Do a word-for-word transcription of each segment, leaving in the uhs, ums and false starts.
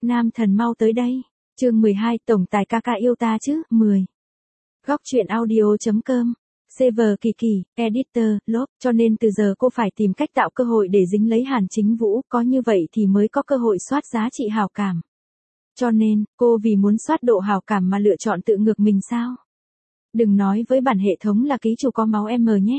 Nam thần mau tới đây. Chương mười hai, tổng tài ca ca yêu ta chứ, mười. Góc truyện audio.com. Server Kỳ Kỳ, Editor, lốp, cho nên từ giờ cô phải tìm cách tạo cơ hội để dính lấy Hàn Chính Vũ, có như vậy thì mới có cơ hội soát giá trị hào cảm. Cho nên, cô vì muốn soát độ hào cảm mà lựa chọn tự ngược mình sao? Đừng nói với bản hệ thống là ký chủ có máu M nhé.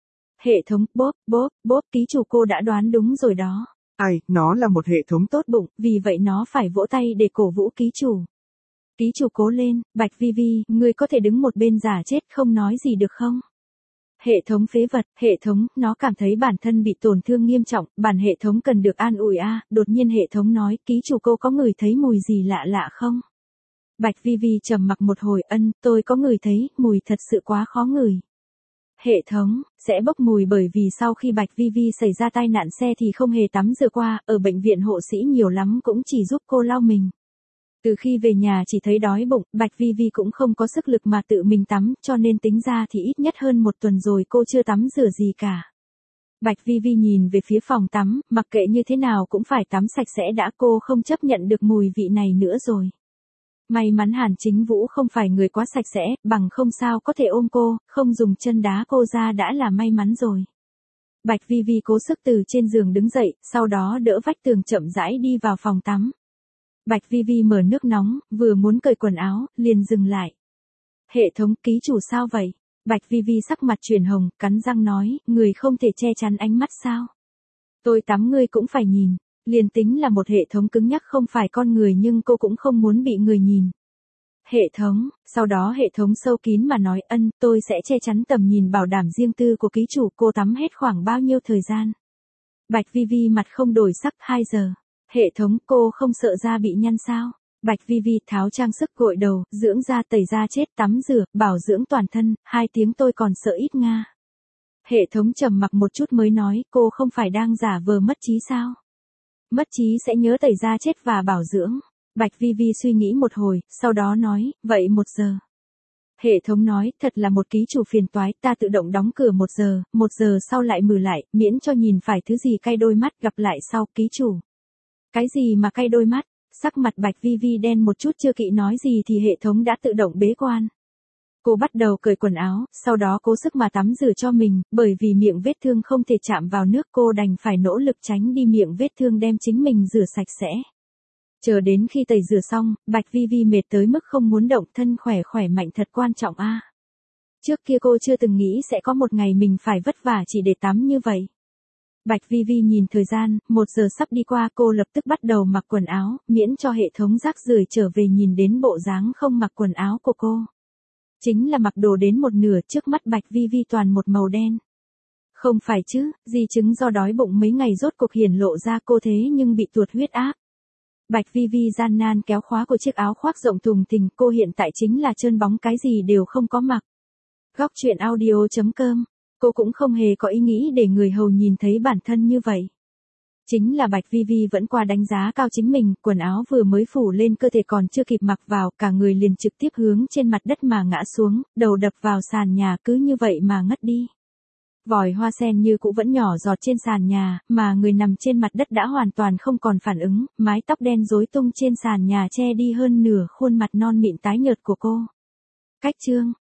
Hệ thống, bốp, bốp, bốp, ký chủ cô đã đoán đúng rồi đó. Ai, nó là một hệ thống tốt bụng, vì vậy nó phải vỗ tay để cổ vũ ký chủ. Ký chủ cố lên, Bạch Vi Vi, ngươi có thể đứng một bên giả chết không nói gì được không? Hệ thống phế vật, hệ thống, nó cảm thấy bản thân bị tổn thương nghiêm trọng, bản hệ thống cần được an ủi a. À. Đột nhiên hệ thống nói, ký chủ cô có ngửi thấy mùi gì lạ lạ không? Bạch Vi Vi trầm mặc một hồi, ân, tôi có ngửi thấy, mùi thật sự quá khó ngửi. Hệ thống, sẽ bốc mùi bởi vì sau khi Bạch Vi Vi xảy ra tai nạn xe thì không hề tắm rửa qua, ở bệnh viện hộ sĩ nhiều lắm cũng chỉ giúp cô lau mình. Từ khi về nhà chỉ thấy đói bụng, Bạch Vi Vi cũng không có sức lực mà tự mình tắm, cho nên tính ra thì ít nhất hơn một tuần rồi cô chưa tắm rửa gì cả. Bạch Vi Vi nhìn về phía phòng tắm, mặc kệ như thế nào cũng phải tắm sạch sẽ đã, cô không chấp nhận được mùi vị này nữa rồi. May mắn Hàn Chính Vũ không phải người quá sạch sẽ, bằng không sao có thể ôm cô, không dùng chân đá cô ra đã là may mắn rồi. Bạch Vi Vi cố sức từ trên giường đứng dậy, sau đó đỡ vách tường chậm rãi đi vào phòng tắm. Bạch Vi Vi mở nước nóng, vừa muốn cởi quần áo, liền dừng lại. Hệ thống, ký chủ sao vậy? Bạch Vi Vi sắc mặt chuyển hồng, cắn răng nói, người không thể che chắn ánh mắt sao? Tôi tắm ngươi cũng phải nhìn. Liền tính là một hệ thống cứng nhắc không phải con người nhưng cô cũng không muốn bị người nhìn. Hệ thống, sau đó hệ thống sâu kín mà nói, ân, tôi sẽ che chắn tầm nhìn bảo đảm riêng tư của ký chủ, cô tắm hết khoảng bao nhiêu thời gian? Bạch Vi Vi mặt không đổi sắc, hai giờ. Hệ thống, cô không sợ da bị nhăn sao? Bạch Vi Vi tháo trang sức gội đầu, dưỡng da tẩy da chết, tắm rửa, bảo dưỡng toàn thân, hai tiếng tôi còn sợ ít nga. Hệ thống trầm mặc một chút mới nói, cô không phải đang giả vờ mất trí sao? Mất trí sẽ nhớ tẩy da chết và bảo dưỡng. Bạch Vi Vi suy nghĩ một hồi, sau đó nói, vậy một giờ. Hệ thống nói, thật là một ký chủ phiền toái, ta tự động đóng cửa một giờ, một giờ sau lại mở lại, miễn cho nhìn phải thứ gì cay đôi mắt, gặp lại sau, ký chủ. Cái gì mà cay đôi mắt? Sắc mặt Bạch Vi Vi đen một chút, chưa kỵ nói gì thì hệ thống đã tự động bế quan. Cô bắt đầu cởi quần áo, sau đó cố sức mà tắm rửa cho mình, bởi vì miệng vết thương không thể chạm vào nước cô đành phải nỗ lực tránh đi miệng vết thương đem chính mình rửa sạch sẽ. Chờ đến khi tẩy rửa xong, Bạch Vi Vi mệt tới mức không muốn động, thân khỏe khỏe mạnh thật quan trọng a. À. Trước kia cô chưa từng nghĩ sẽ có một ngày mình phải vất vả chỉ để tắm như vậy. Bạch Vi Vi nhìn thời gian, một giờ sắp đi qua, cô lập tức bắt đầu mặc quần áo, miễn cho hệ thống rác rưởi trở về nhìn đến bộ dáng không mặc quần áo của cô. Chính là mặc đồ đến một nửa, trước mắt Bạch Vi Vi toàn một màu đen. Không phải chứ, di chứng do đói bụng mấy ngày rốt cuộc hiển lộ ra, cô thế nhưng bị tuột huyết áp. Bạch Vi Vi gian nan kéo khóa của chiếc áo khoác rộng thùng thình, cô hiện tại chính là trơn bóng, cái gì đều không có mặc. Góc truyện audio.com. Cô cũng không hề có ý nghĩ để người hầu nhìn thấy bản thân như vậy. Chính là Bạch Vi Vi vẫn qua đánh giá cao chính mình, quần áo vừa mới phủ lên cơ thể còn chưa kịp mặc vào, cả người liền trực tiếp hướng trên mặt đất mà ngã xuống, đầu đập vào sàn nhà, cứ như vậy mà ngất đi. Vòi hoa sen như cũ vẫn nhỏ giọt trên sàn nhà, mà người nằm trên mặt đất đã hoàn toàn không còn phản ứng, mái tóc đen rối tung trên sàn nhà che đi hơn nửa khuôn mặt non mịn tái nhợt của cô. Cách chương